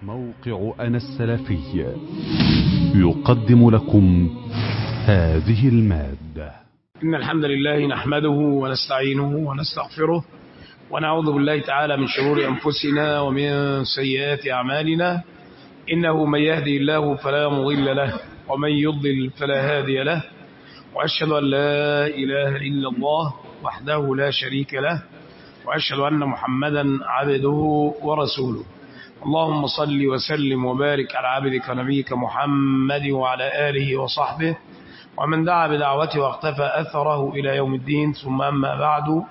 موقع أنا السلفي يقدم لكم هذه المادة. إن الحمد لله نحمده ونستعينه ونستغفره ونعوذ بالله تعالى من شرور أنفسنا ومن سيئات أعمالنا. إنه من يهدي الله فلا مضل له ومن يضلل فلا هادي له، وأشهد أن لا إله إلا الله وحده لا شريك له، وأشهد أن محمدا عبده ورسوله. اللهم صل وسلم وبارك على عبدك نبيك محمد وعلى آله وصحبه ومن دعا بدعوته واقتفى أثره إلى يوم الدين. ثم أما بعد،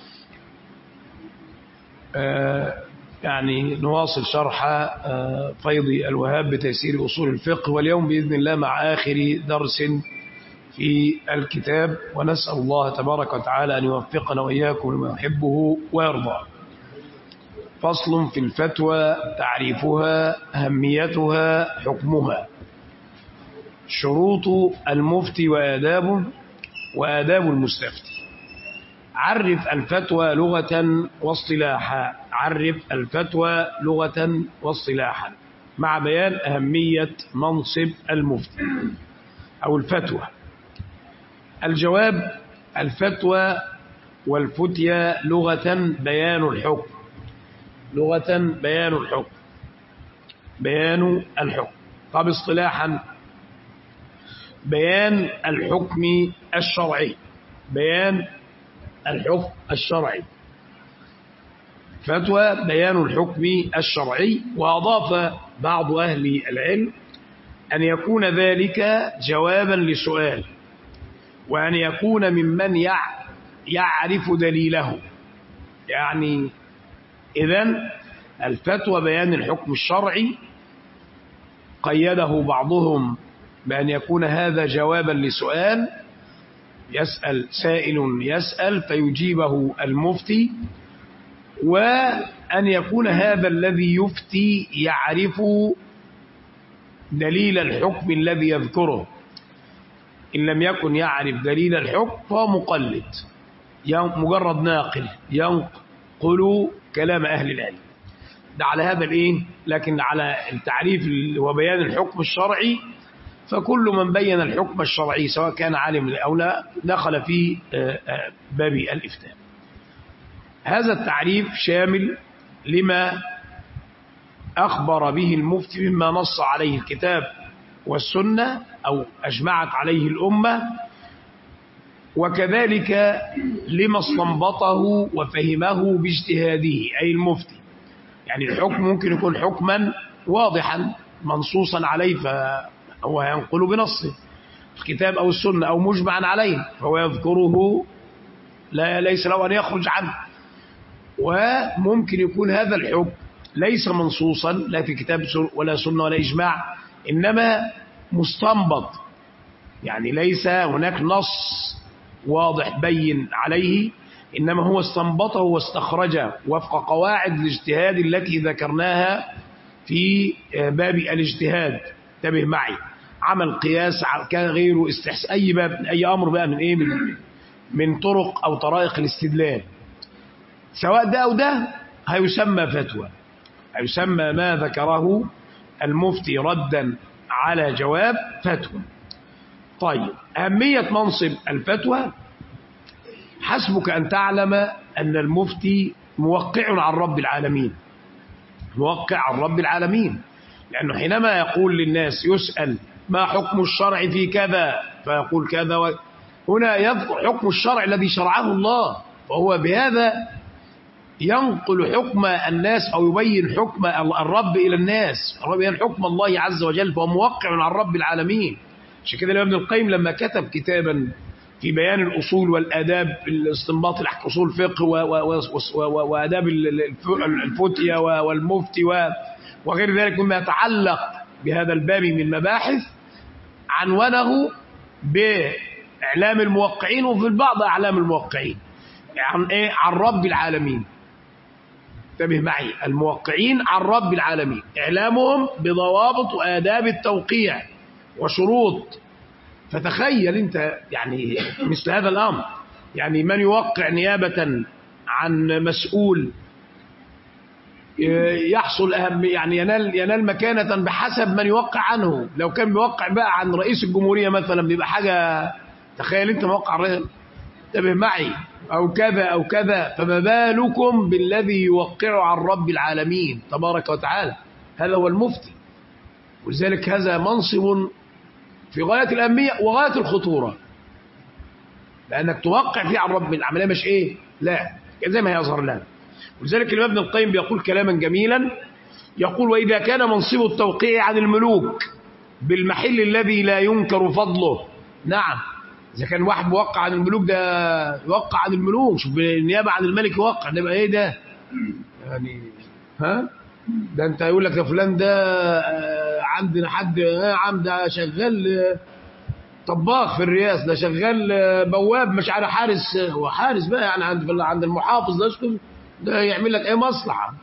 نواصل شرح فيض الوهاب بتيسير أصول الفقه، واليوم بإذن الله مع آخر درس في الكتاب، ونسأل الله تبارك وتعالى أن يوفقنا وإياكم لما يحبه ويرضى. فصل في الفتوى: تعريفها، أهميتها، حكمها. شروط المفتي وآدابه وآداب المستفتي. عرف الفتوى لغة واصطلاحا. عرف الفتوى لغة واصطلاحا مع بيان أهمية منصب المفتي أو الفتوى. الجواب: الفتوى والفتية لغة بيان الحكم. لغة بيان الحكم. بيان الحكم. طب اصطلاحا: بيان الحكم الشرعي. بيان الحكم الشرعي. فتوى بيان الحكم الشرعي. وأضاف بعض أهل العلم أن يكون ذلك جوابا لسؤال، وأن يكون ممن يعرف دليله. يعني إذن الفتوى بيان الحكم الشرعي قيده بعضهم بأن يكون هذا جوابا لسؤال، يسأل سائل يسأل فيجيبه المفتي، وأن يكون هذا الذي يفتي يعرف دليل الحكم الذي يذكره. إن لم يكن يعرف دليل الحكم فهو مقلد، مجرد ناقل ينقل كلام أهل العلم. ده على هذا لكن على التعريف وبيان الحكم الشرعي، فكل من بين الحكم الشرعي سواء كان عالم أو لا دخل في باب الإفتاء. هذا التعريف شامل لما أخبر به المفتي مما نص عليه الكتاب والسنة أو أجمعت عليه الأمة، وكذلك لما استنبطه وفهمه باجتهاده أي المفتي. يعني الحكم ممكن يكون حكما واضحا منصوصا عليه فهو ينقل بنصه الكتاب أو السنة، أو مجمعا عليه فهو يذكره ليس له أن يخرج عنه. وممكن يكون هذا الحكم ليس منصوصا لا في كتاب ولا سنة ولا إجماع، إنما مستنبط، يعني ليس هناك نص واضح بين عليه، إنما هو استنبطه واستخرجه وفق قواعد الاجتهاد التي ذكرناها في باب الاجتهاد. انتبه معي: عمل قياس كان غيره، استحسان أي باب، أي أمر بقى من طرق أو طرائق الاستدلال، سواء ده أو ده هيسمى فتوى، هيسمى ما ذكره المفتي ردا على جواب فتوى. طيب، أهمية منصب الفتوى: حسبك أن تعلم أن المفتي موقع عن رب العالمين. موقع عن رب العالمين، لأنه حينما يقول للناس، يسأل ما حكم الشرع في كذا فيقول كذا، هنا يذكر حكم الشرع الذي شرعه الله، فهو بهذا ينقل حكم الناس أو يبين حكم الرب إلى الناس، الرب يبين حكم الله عز وجل، فهو موقع عن رب العالمين. عشان كده ابن القيم لما كتب كتابا في بيان الأصول والآداب، الاستنباط أصول الفقه وآداب الفتية والمفتي وغير ذلك مما يتعلق بهذا الباب من مباحث، عنونه بإعلام الموقعين، وفي البعض أعلام الموقعين عن رب العالمين. انتبه معي: الموقعين عن رب العالمين، إعلامهم بضوابط وآداب التوقيع وشروط. فتخيل أنت مثل هذا الأمر، من يوقع نيابة عن مسؤول يحصل أهم يعني ينال مكانة بحسب من يوقع عنه. لو كان بيوقع بقى عن رئيس الجمهورية مثلا بيبقى حاجة، تخيل انت موقع رئيس، انتبه معي، أو كذا أو كذا، فما بالكم بالذي يوقع عن رب العالمين تبارك وتعالى. هذا هو المفتي. ولذلك هذا منصب في غاية الأهمية وغاية الخطورة، لأنك توقع فيه عن رب العالمين، مش إيه، لا، زي ما يظهر لنا. ولذلك الإمام ابن القيم بيقول كلاما جميلا، يقول: وإذا كان منصب التوقيع عن الملوك بالمحل الذي لا ينكر فضله. نعم، إذا كان واحد موقع عن الملوك، ده يوقع عن الملوك، شوف بالنيابة عن الملك يوقع، ده يبقى إيه ده؟ يعني ده أنت يقول لك ده فلان ده عندنا حد عم ده شغال طباخ في الرياس، ده شغال بواب، مش عارف حارس، هو حارس بقى يعني عند المحافظ، ده يسكن، ده يعمل لك ايه مصلحه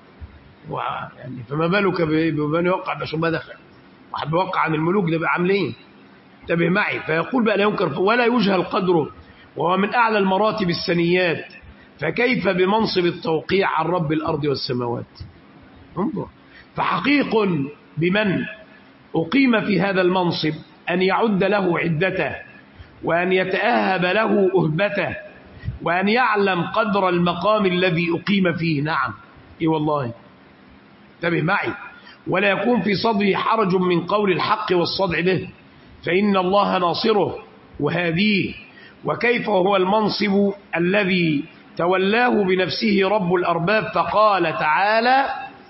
يعني. فما بالك بمن يوقع بشبه دخل واحد بيوقع عن الملوك، ده بقى عاملين. انتبه معي. فيقول بقى: لا ينكر ولا يجهل قدره، وهو من اعلى المراتب السنيات، فكيف بمنصب التوقيع عن رب الارض والسماوات؟ انظر. فحقيق بمن أقيم في هذا المنصب أن يعد له عدته، وأن يتأهب له أهبته، وأن يعلم قدر المقام الذي أقيم فيه. نعم، إي والله، انتبه معي. ولا يكون في صدره حرج من قول الحق والصدع به، فإن الله ناصره وهاديه. وكيف وهو المنصب الذي تولاه بنفسه رب الأرباب، فقال تعالى: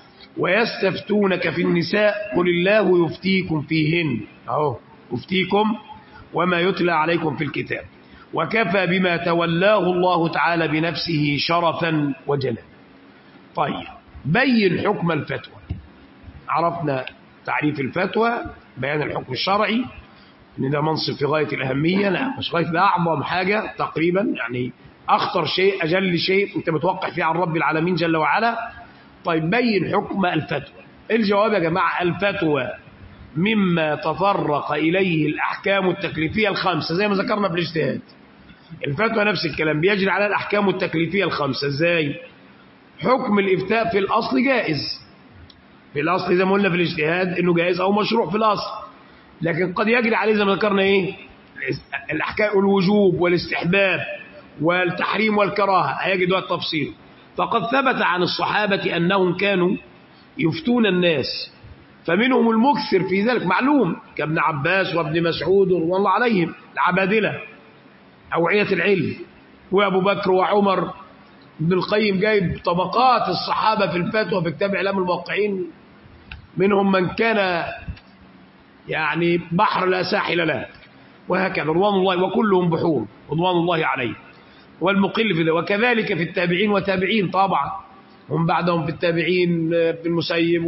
ويستفتونك في النساء قل الله يفتيكم فيهن، أهو يفتيكم وما يتلى عليكم في الكتاب، وكفى بما تولاه الله تعالى بنفسه شرفا وجلا. طيب، بين حكم الفتوى. عرفنا تعريف الفتوى، بيان الحكم الشرعي، ان ده منصب في غاية الأهمية، لا مش غاية، ده أعظم حاجة تقريبا، يعني أخطر شيء، أجل شيء أنت بتوقع فيه عن رب العالمين جل وعلا. طيب، بين حكم الفتوى. الجواب يا جماعة: الفتوى مما تطرق إليه الأحكام التكليفية الخمسة، زي ما ذكرنا في الاجتهاد. الفتوى نفس الكلام، بيجري على الأحكام التكليفية الخمسة. ازاي؟ حكم الإفتاء في الأصل جائز، في الأصل زي ما قلنا في الاجتهاد إنه جائز أو مشروع في الأصل، لكن قد يجري عليه زي ما ذكرنا إيه؟ الأحكام، الوجوب والاستحباب والتحريم والكراهة، هيجد وقت تفصيل. فقد ثبت عن الصحابة أنهم كانوا يفتون الناس، فمنهم المكثر في ذلك معلوم، كابن عباس وابن مسعود رضي الله عليهم، العبادلة أوعية العلم، وأبو بكر وعمر. ابن القيم جايب طبقات الصحابة في الفتوى في كتاب إعلام الموقعين، منهم من كان يعني بحر لا ساحل له، وهكذا رضوان الله، وكلهم بحور رضوان الله عليه، والمقل في ذلك. وكذلك في التابعين وتابعين طبعا، هم بعدهم في التابعين ابن المسيب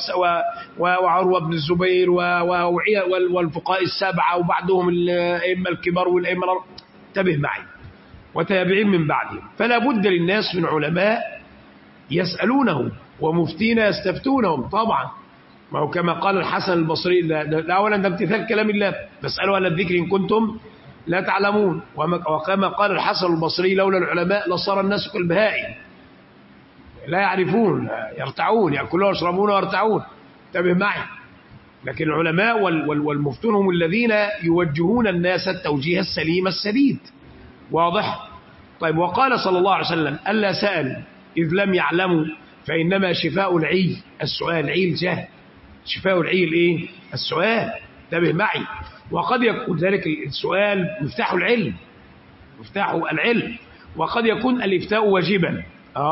وعروة بن الزبير والفقهاء السبعة، وبعدهم الأئمة الكبار والأئمة، انتبه معي، وتابعين من بعدهم. فلا بد للناس من علماء يسألونهم ومفتين يستفتونهم طبعا. ما هو كما قال الحسن البصري، لا أولا ده امتثال كلام الله، فاسألوا أهل الذكر إن كنتم لا تعلمون. وكما قال الحسن البصري: لولا العلماء لصار الناس كالبهائم لا يعرفون يرتعون، يأكلون ويشربون ويرتعون. انتبه معي. لكن العلماء والمفتون هم الذين يوجهون الناس التوجيه السليم السديد. واضح؟ طيب، وقال صلى الله عليه وسلم: ألا سأل إذ لم يعلموا، فإنما شفاء العي السؤال. عي الجهل، شفاء العي الايه؟ السؤال. انتبه معي. وقد يكون ذلك السؤال مفتاح العلم، مفتاح العلم. وقد يكون الإفتاء واجبا.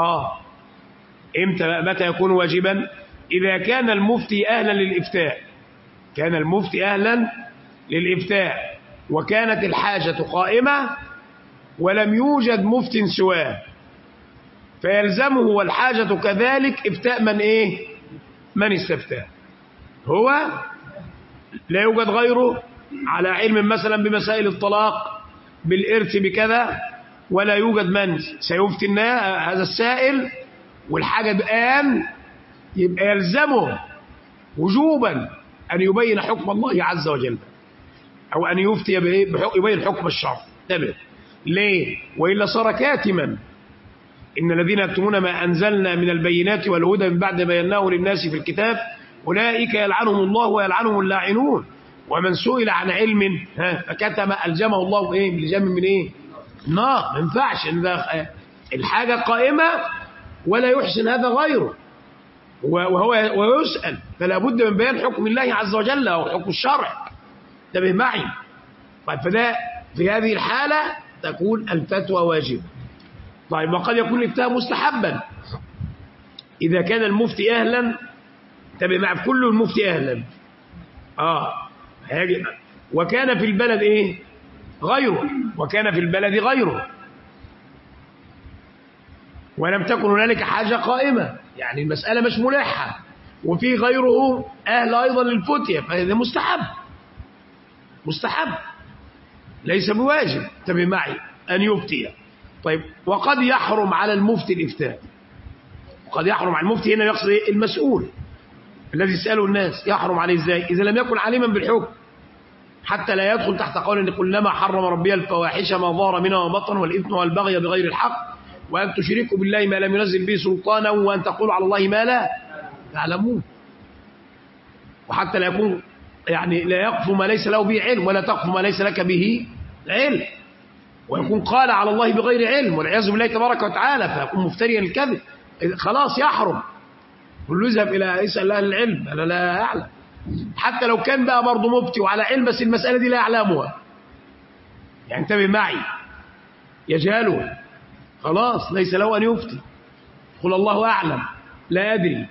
متى يكون واجبا؟ إذا كان المفتي أهلا للإفتاء، كان المفتي أهلا للإفتاء، وكانت الحاجة قائمة ولم يوجد مفت سواه، فيلزمه والحاجة كذلك إفتاء من إيه؟ من استفتاه. هو لا يوجد غيره على علم مثلا بمسائل الطلاق، بالإرث، بكذا، ولا يوجد من سيفتي هذا السائل، والحاجة الآن، يبقى يلزمه وجوبا أن يبين حكم الله عز وجل، أو أن يفتي يبين حكم الشرع. انتبه، ليه؟ وإلا صار كاتما، إن الذين يكتمون ما أنزلنا من البينات والهدى من بعد بيناه للناس في الكتاب أولئك يلعنهم الله ويلعنهم اللاعنون. ومن سئل عن علم فكتم ألجمه الله إيه بلجام من إيه؟ نار. ما ينفعش إن الحاجة قائمة ولا يحسن هذا غيره ويسأل، فلا بد من بيان حكم الله عز وجل أو حكم الشرع. انتبه معي. طيب فده في هذه الحالة تكون الفتوى واجبة. طيب وقد يكون الافتاء مستحبا إذا كان المفتي أهلا. انتبه معي، كل المفتي أهلا وكان في البلد إيه غيره، وكان في البلد غيره ولم تكن هنالك حاجة قائمة، يعني المسألة مش ملحة وفي غيره أهل أيضا للفتية، فهذا مستحب ليس بواجب. انتبه معي أن يفتي. طيب وقد يحرم على المفتي الإفتاء. وقد يحرم على المفتي هنا يقصد المسؤول الذي يسأله الناس، يحرم عليه ازاي؟ إذا لم يكن عليما بالحكم، حتى لا يدخل تحت قول ان قل لما حرم ربي الفواحش ما ظهر منها وبطن والإثم والبغي بغير الحق وأن تشركوا بالله ما لم ينزل به سلطانا وأن تقولوا على الله ما لا تعلمون. وحتى لا يكون يعني لا يقف ما ليس له به علم ولا تقف ما ليس لك به علم، ويكون قال على الله بغير علم والعياذ بالله تبارك وتعالى، فيكون مفتريا الكذب. خلاص يحرم. قل له اذهب الى اسال اهل العلم، انا لا اعلم. حتى لو كان بقى برضه مفتي وعلى علم بس المساله دي لا يعلمها، يعني انتبه معي، يجهله، خلاص ليس له ان يفتي. قل الله اعلم، لا ادري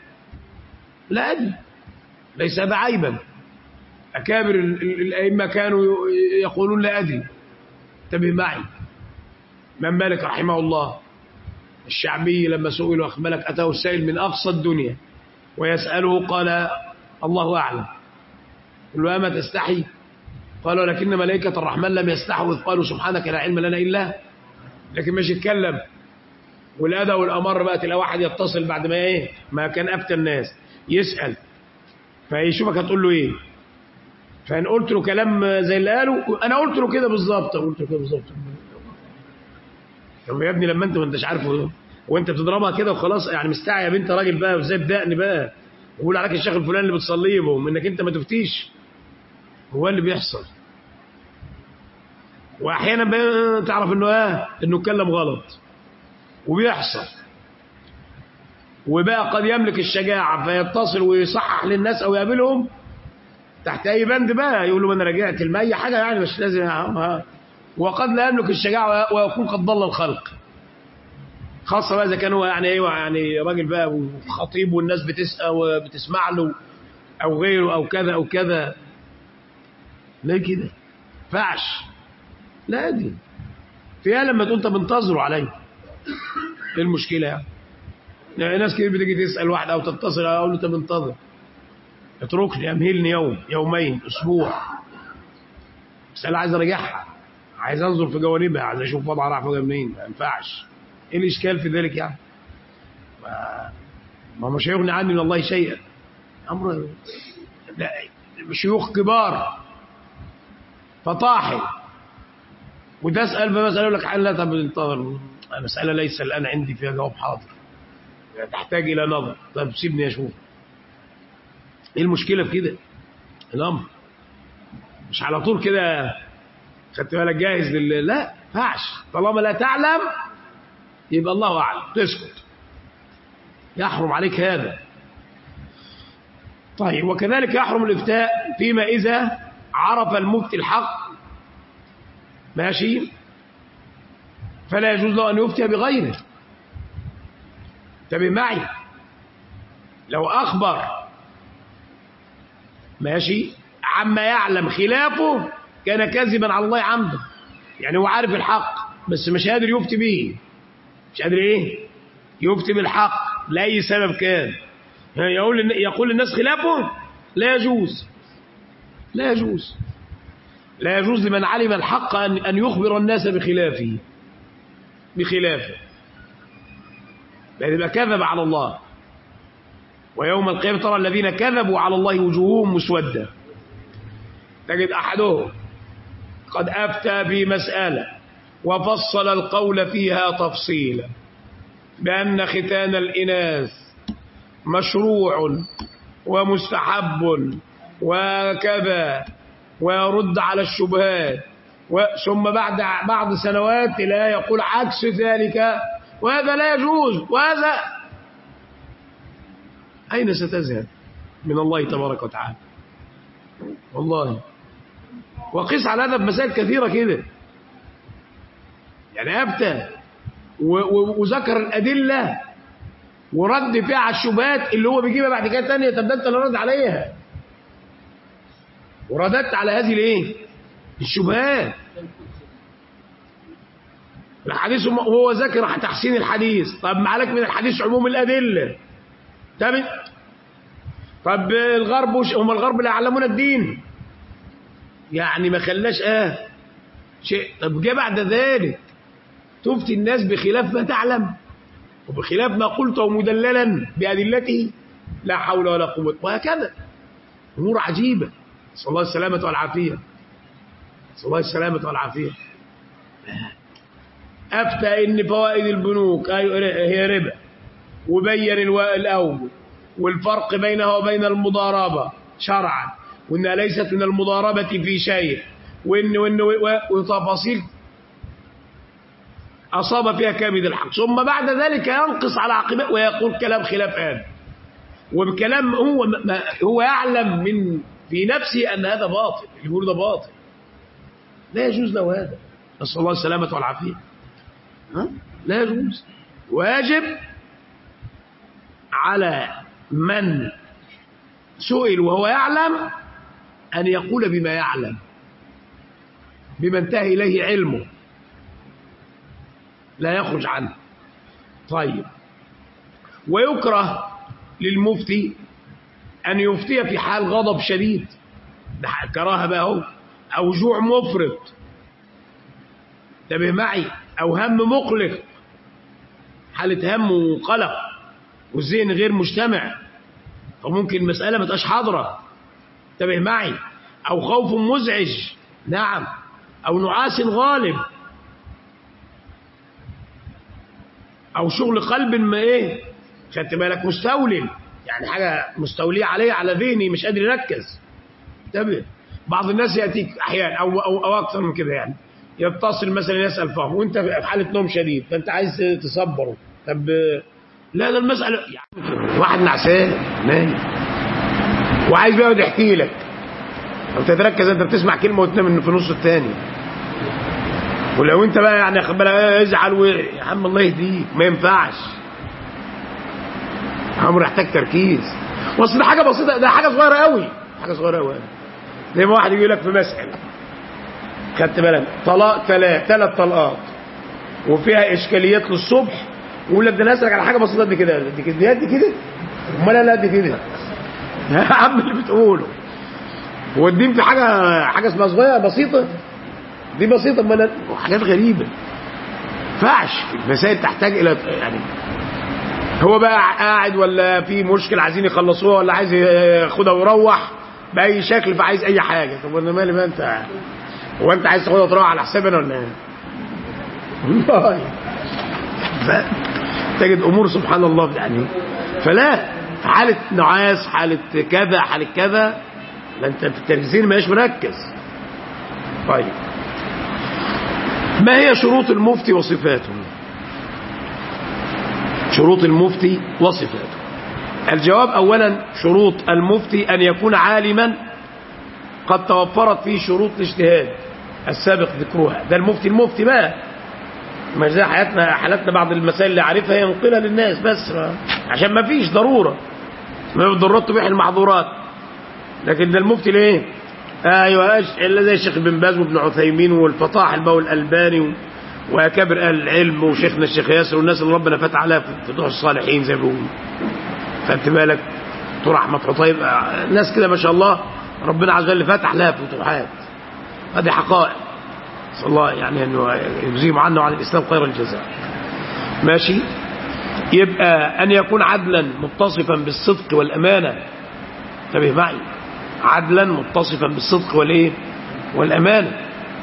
ليس بعيبا. اكابر الائمه كانوا يقولون لا ادري. انتبه معي. من مالك رحمه الله الشعبي لما سئل أخبرك أتاه السائل من أقصى الدنيا ويسأله قال الله أعلم. قل له أما تستحي؟ قال ولكن ملائكة الرحمن لم يستحوا إذ قالوا سبحانك لا علم لنا إلا. لكن مش يتكلم. والأذى والأمر بقى تلاقي واحد يتصل بعد ما كان أفتى الناس يسأل، فيشوفك هتقول له إيه؟ فإن قلت له كلام زي اللي قاله أنا قلت له كده بالظبط. طب يا ابني لما انت ما انتش عارفه وانت بتضربها كده وخلاص، يعني مستعي يا بنت راجل بقى وازاي بدقني بقى وقول عليك الشيخ الفلاني اللي بتصليه بهم انك انت ما تفتيش. هو اللي بيحصل. واحيانا بقى تعرف انه انه اتكلم غلط وبيحصل. وبقى قد يملك الشجاعه فيتصل ويصحح للناس او يقابلهم تحت اي بند بقى يقول له انا رجعت اي حاجه يعني مش لازم وقد لا يملك الشجاعة ويكون قد ضل الخلق، خاصة بقى إذا كان هو يعني راجل بقى وخطيب والناس بتسأل وبتسمع له أو غيره أو كذا أو كذا. ليه كده؟ فعش لا أدري فيها لما تقول طب انتظروا علي. إيه المشكلة يعني ناس كتير بتيجي تسأل واحد أو تتصل أقول له طب انتظر، اتركني أمهلني يوم يومين أسبوع، مسألة عايز أرجعها، عايز انظر في جوانبها، عايز اشوف وضعها راح فوق منين. ما ينفعش. ايه الاشكال في ذلك يعني؟ ما مش هيغني عني من الله شيئا. امر شيوخ كبار فطاحل وتسال فمساله يقول لك لا طب انتظر، المساله ليس الان عندي فيها جواب حاضر، تحتاج الى نظر. طب سيبني اشوف. ايه المشكله في كده؟ الامر مش على طول كده خدت بالك جاهز لا فعش. طالما لا تعلم يبقى الله اعلم، تسكت، يحرم عليك هذا. طيب وكذلك يحرم الافتاء فيما اذا عرف المفتي الحق ماشي فلا يجوز له ان يفتي بغيره. انتبه معي، لو اخبر ماشي عما يعلم خلافه كان كاذبا على الله عمدا. يعني هو عارف الحق بس مش قادر يفتي به، مش قادر يفتي بالحق لاي سبب كان، يقول للناس خلافه لا يجوز لمن علم الحق ان يخبر الناس بخلافه لأن يبقى كذب على الله. ويوم القيامة ترى الذين كذبوا على الله وجوههم مسودة. تجد أحدهم قد أفتى في مسألة وفصل القول فيها تفصيلا بأن ختان الإناث مشروع ومستحب وكذا ويرد على الشبهات، ثم بعد سنوات لا يقول عكس ذلك وهذا لا يجوز، وهذا أين ستذهب من الله تبارك وتعالى؟ والله. وقس على هذا بمسائل كثيرة كده، يعني أبتى وذكر الأدلة ورد فيها على الشبهات اللي هو بيجيبها بعد كده تانية. طب ده أنت اللي رد عليها ورددت على هذه الايه؟ الشبهات. الحديث وهو ذكر تحسين الحديث، طب ما عليك من الحديث عموم الأدلة. طب الغرب هم الغرب اللي يعلمون الدين، يعني ما خلاش شيء. طب جاء بعد ذلك تفتي الناس بخلاف ما تعلم وبخلاف ما قلته مدللا بأدلته، لا حول ولا قوة، وهكذا أمور عجيبة. صلى الله السلامة والعافية، صلى الله السلامة والعافية. أفتى إن فوائد البنوك هي ربا، وبين الأول والفرق بينها وبين المضاربة شرعا، وإنها ليست من المضاربة في شيء، وتفاصيل أصاب فيها كامد الحق، ثم بعد ذلك ينقص على عقبه ويقول كلام خلاف هذا، وبكلام هو يعلم من في نفسه أن هذا باطل، اللي بيقول ده باطل، لا يجوز له هذا. نسأل الله السلامة والعافية. لا يجوز. واجب على من سئل وهو يعلم أن يقول بما يعلم، بما انتهى إليه علمه، لا يخرج عنه. طيب، ويكره للمفتي أن يفتي في حال غضب شديد، ده كراهة بقى هو، أو جوع مفرط، انتبه معي، أو هم مقلق، حالة هم وقلق والذهن غير مجتمع، فممكن المسألة ما تبقاش حاضرة، انتبه معي، أو خوف مزعج، نعم، أو نعاس غالب، أو شغل قلب ما خدت بالك، مستولي، يعني حاجة مستولية عليه على ذهني مش قادر يركز. انتبه، بعض الناس يأتيك أحيانا أو أكثر من كده، يعني يتصل مثلا يسأل فهم وأنت في حالة نوم شديد، فأنت عايز تصبره. طب لا المسألة يعني واحد نعسان نايم وعايز بقى يحكي لك، أو تتركز أنت بتسمع كلمة وتنام في نص الثاني، ولو أنت بقى يعني خد بالك ازعل يا عم الله يهديك، ما ينفعش، أمر يحتاج تركيز. وأصل ده حاجة بسيطة، ده حاجة صغيرة قوي، حاجة صغيرة قوي. زي ما واحد يقول لك في مسألة، خدت بالك، طلاق ثلاث طلقات وفيها إشكاليات للصبح، ويقول لك ده أنا أسألك على حاجة بسيطة قد كده، قد كده، قد كده، أمال أنا قد كده يا عم اللي بتقوله. هو الدين في حاجة اسمها صغيرة بسيطة، دي بسيطة، أمال حاجات غريبة. فعش المسائل تحتاج إلى يعني هو بقى قاعد ولا في مشكلة عايزين يخلصوها ولا عايز ياخدها ويروح بأي شكل، فعايز أي حاجة. طب أنا مالي بقى، أنت هو أنت عايز تاخدها وتروح على حسابنا ولا إيه؟ والله تجد أمور سبحان الله يعني. فلا، حالة نعاس، حالة كذا، حالة كذا، لا أنت في التركيزين ماش مركز. طيب، ما هي شروط المفتي وصفاته؟ شروط المفتي وصفاته. الجواب أولا، شروط المفتي أن يكون عالما قد توفرت فيه شروط الاجتهاد السابق ذكرها. ده المفتي بقى، ما زي حالتنا بعض المسائل اللي عارفها ينقلها للناس بس عشان ما فيش ضرورة، ما الضرورات تبيح المحظورات. لكن ده المفتي ليه؟ ايوه، الا زي الشيخ بن باز وابن عثيمين والفطاح البول الألباني وأكابر أهل العلم وشيخنا الشيخ ياسر والناس اللي ربنا فتح عليها فتوح الصالحين زي ما بيقولوا. خدت بالك، دكتور أحمد حطيب، ناس كده ما شاء الله ربنا عز وجل فتح لها فتوحات. هذه حقائق، صلى الله يعني أنه يجزيهم عنا وعن الإسلام خير الجزاء. ماشي. يبقى أن يكون عدلا متصفا بالصدق والأمانة. انتبه معي، عدلا متصفا بالصدق والأمانة.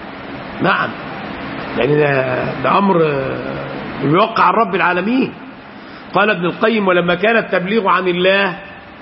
نعم، يعني ده أمر بيوقع الرب العالمين. قال ابن القيم: ولما كان التبليغ عن الله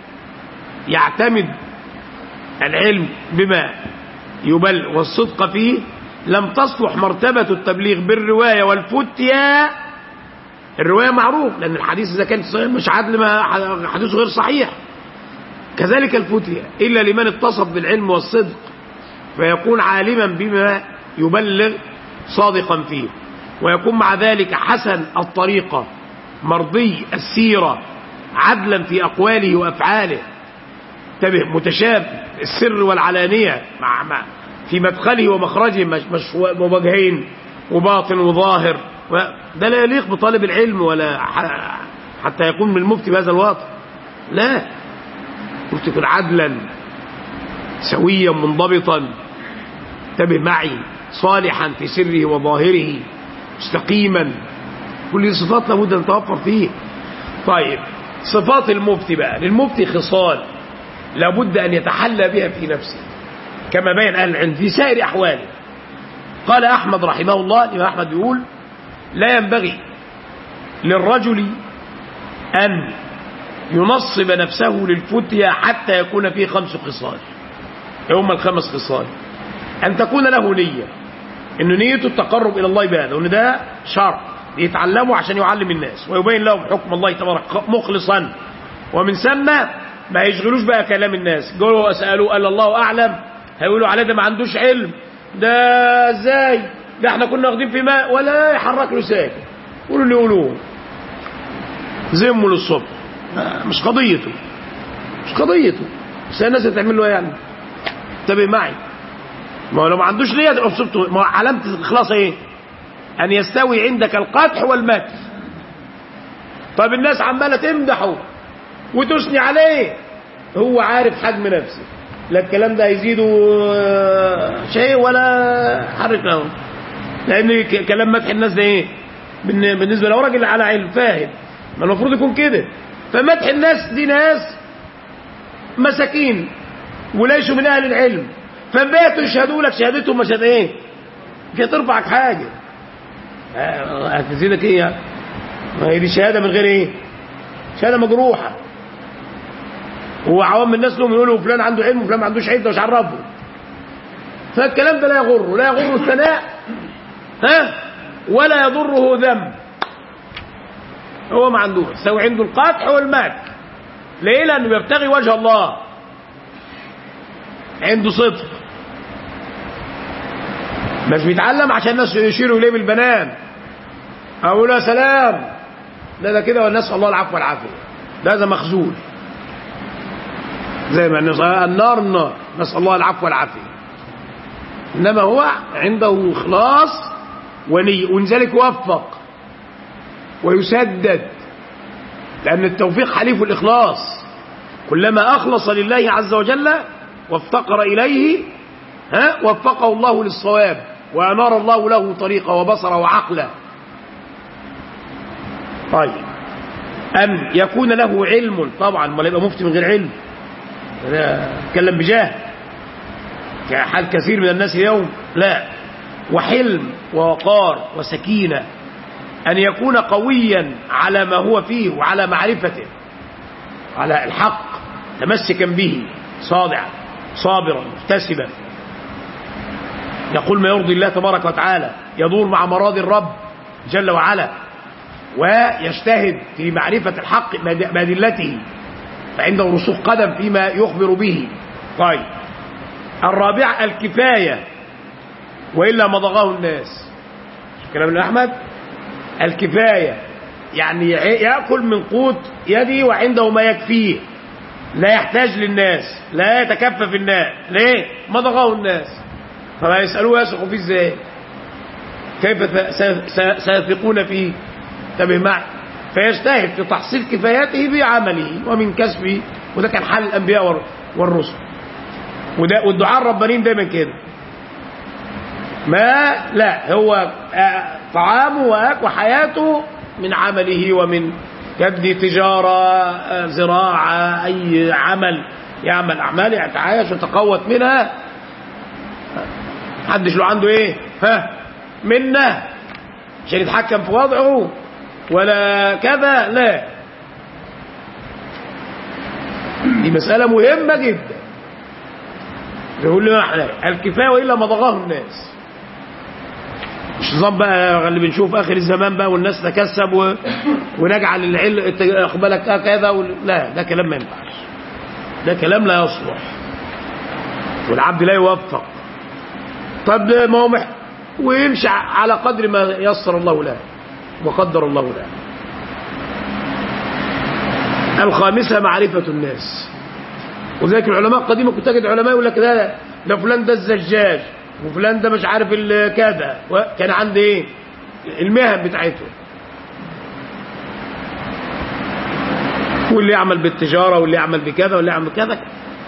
يعتمد العلم بما يبلغ والصدق فيه، لم تصلح مرتبة التبليغ بالرواية والفتيا. الرواية معروف لأن الحديث إذا كان صحيح مش عدل ما حديثه غير صحيح، كذلك الفتيا، إلا لمن اتصف بالعلم والصدق فيكون عالما بما يبلغ صادقا فيه، ويكون مع ذلك حسن الطريقة مرضي السيرة عدلا في أقواله وأفعاله، انتبه، متشابه السر والعلانية مع في مدخله ومخرجه، مش وجهين وباطن وظاهر، ده لا يليق بطالب العلم ولا حتى يكون من المفتي بهذا الوضع. لا، المفتي يكون عدلا سويا منضبطا، انتبه معي، صالحا في سره وظاهره، مستقيما، كل صفات لابد ان نتوفر فيه. طيب صفات المفتي بقى، للمفتي خصال لابد ان يتحلى بها في نفسه كما بين اهل العلم في سائر احواله. قال احمد رحمه الله، الامام احمد يقول: لا ينبغي للرجل ان ينصب نفسه للفتيا حتى يكون فيه 5 خصال. هم ال5 خصال: ان تكون له نية، انه نيته التقرب الى الله بهذا، وان ده شرط يتعلمه عشان يعلم الناس ويبين لهم حكم الله تبارك مخلصا، ومن ثم ما يشغلوش بقى كلام الناس. قالوا اسالوا قال الله اعلم، هيقولوا عليه ده ما عندوش علم، ده ازاي، ده احنا كنا واخدين في ماء، ولا يحرك له ساكن، قولوا اللي يقولوه، زموا للصبح، مش قضيته، مش قضيته، بس الناس هتعمل له يعني. انتبه معي، ما هو لو ما عندوش نية اصبته، ما علامة الاخلاص ايه؟ ان يستوي عندك القدح والمدح. طب الناس عماله تمدحه وتثني عليه، هو عارف حجم نفسه، لا الكلام ده هيزيده شيء ولا حرك له، لان كلام مدح الناس ده ايه بالنسبه لو راجل على علم فاهم، ما المفروض يكون كده. فمدح الناس دي ناس مساكين وليسوا من اهل العلم، فباتوا يشهدوا لك شهادتهم مش ايه، مش هترفعك حاجه، هتزيدك ايه يعني؟ ما هي دي شهاده من غير ايه؟ شهاده مجروحه. وعوام الناس لهم يقولوا فلان عنده علم وفلان ما عندوش علم، ده مش عرفه. فالكلام ده لا يغره، لا يغره الثناء ولا يضره ذنب. هو ما عندوش، سوي عنده القدح والمدح. ليه؟ لانه بيبتغي وجه الله، عنده صدق، مش بيتعلم عشان الناس يشيروا اليه بالبنان او لا سلام، ده كده، والناس الله العفو والعافيه، ده مخزول زي ما النار، نسأل الله العفو والعافيه. انما هو عنده اخلاص ونية، ولذلك يوفق ويسدد، لان التوفيق حليف الاخلاص. كلما اخلص لله عز وجل وافتقر اليه وفقه الله للصواب، وانار الله له طريقه وبصره وعقله. طيب ان يكون له علم، طبعا ما يبقى مفتي من غير علم، اتكلم بجاه كحال كثير من الناس اليوم، لا. وحلم ووقار وسكينه، ان يكون قويا على ما هو فيه وعلى معرفته، على الحق تمسكا به، صادعا صابرا محتسبا، يقول ما يرضي الله تبارك وتعالى، يدور مع مراضي الرب جل وعلا، ويجتهد في معرفة الحق بأدلته، فعنده رسوخ قدم فيما يخبر به. طيب الرابع الكفاية، وإلا مضغاه الناس. كلام ابن أحمد، الكفاية يعني يأكل من قوت يده وعنده ما يكفيه، لا يحتاج للناس، لا يتكفف الناس. ليه؟ مضغاه الناس، فما يسألوه يثقوا فيه ازاي؟ كيف سيثقون فيه؟ انتبه معي. فيجتهد في تحصيل كفاياته بعمله ومن كسبه، وده كان حال الانبياء والرسل، وده والدعاء الربانيين دايما كده. ما لا هو طعامه وحياته من عمله، ومن يبدي تجارة، زراعة، أي عمل، يعمل أعمال يتعايش ويتقوت منها. محدش له عنده إيه منه عشان يتحكم في وضعه ولا كذا، لا، دي مسألة مهمة جدا. يقول لنا الكفاية وإلا ما ضغاه الناس. مش نظام بقى اللي بنشوف آخر الزمان بقى والناس تكسب ونجعل العلم اقبالك كذا لا، ده كلام ما ينفعش، ده كلام لا يصلح والعبد لا يوفق. طب ما هو ويمشي على قدر ما يسر الله له وقدر الله له. الخامسة معرفة الناس. وذلك العلماء القديمة كنت تجد علماء يقول لك ده فلان ده الزجاج وفلان ده مش عارف كذا، كان عنده ايه المهن بتاعته، واللي يعمل بالتجارة واللي يعمل بكذا واللي يعمل بكذا.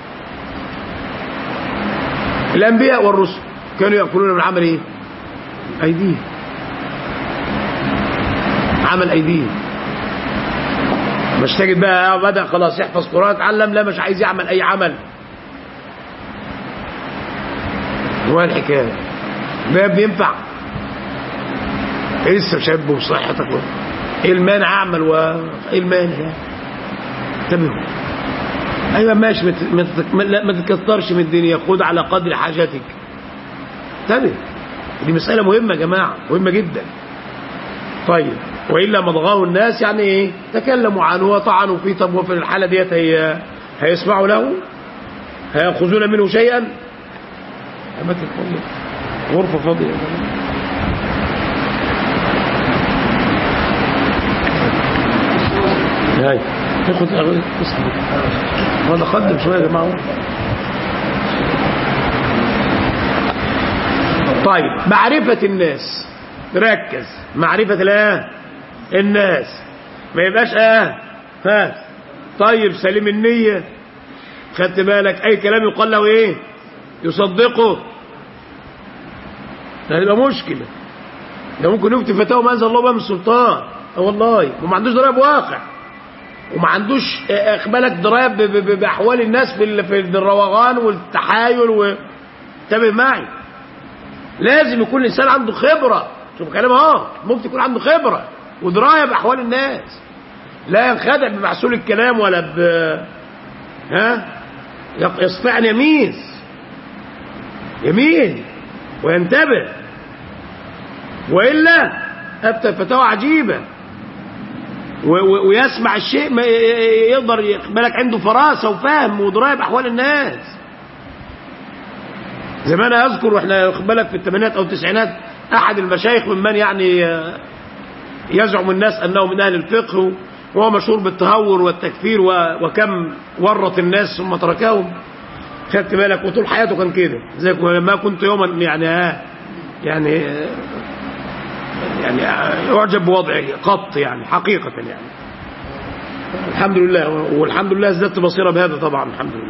الأنبياء والرسل كانوا يأكلون من عمل ايه؟ أيديهم، عمل أيديهم. مش تجد بقى بدأ خلاص يحفظ قرآن اتعلم، لا مش عايز يعمل أي عمل. هو الحكاية ده بينفع؟ لسه شاب وصحتك ايه المانع اعمل ايه المانع؟ انتبهوا. ايوه ماشي، ما تتكثرش من الدنيا، خد على قدر حاجتك. انتبه، دي مسألة مهمة يا جماعة، مهمة جدا. طيب وإلا مضغاه الناس يعني ايه؟ تكلموا عنه وطعنوا فيه. طب وفي الحالة ديت هيسمعوا له؟ هيأخذون منه شيئا؟ أمات الفضل غرفة فاضية. هاي ناخد هذا قدم شوية يا جماعة. طيب معرفة الناس، ركز، معرفة الناس ما يبقاش طيب سليم النية، خدت بالك أي كلام يقال له ايه يصدقه، ده هيبقى مشكلة. ده ممكن يفتي فتاوى ما انزل الله بها من السلطان والله، وما عندوش درايه بواقع، وما عندوش بالك درايه باحوال الناس في الروغان والتحايل. انتبه معي، لازم يكون الانسان عنده خبره. شوف كلام ممكن يكون عنده خبره ودرايه باحوال الناس، لا ينخدع بمحسول الكلام ولا يستطيع ان يميز وينتبه، والا ابتى فتاوى عجيبه ويسمع الشيء ما يقدر يقبلك، عنده فراسه وفهم ودرايه باحوال الناس. زي ما انا اذكر واحنا يقبلك في الثمانينات او التسعينات احد المشايخ ممن يعني يزعم الناس انه من اهل الفقه، وهو مشهور بالتهور والتكفير وكم ورط الناس ثم تركهم، خدت بالك، وطول حياته كان كده. زي ما كنت يوما يعني يعجب بوضعي قط يعني حقيقة يعني. الحمد لله، والحمد لله ازددت بصيرة بهذا طبعا الحمد لله.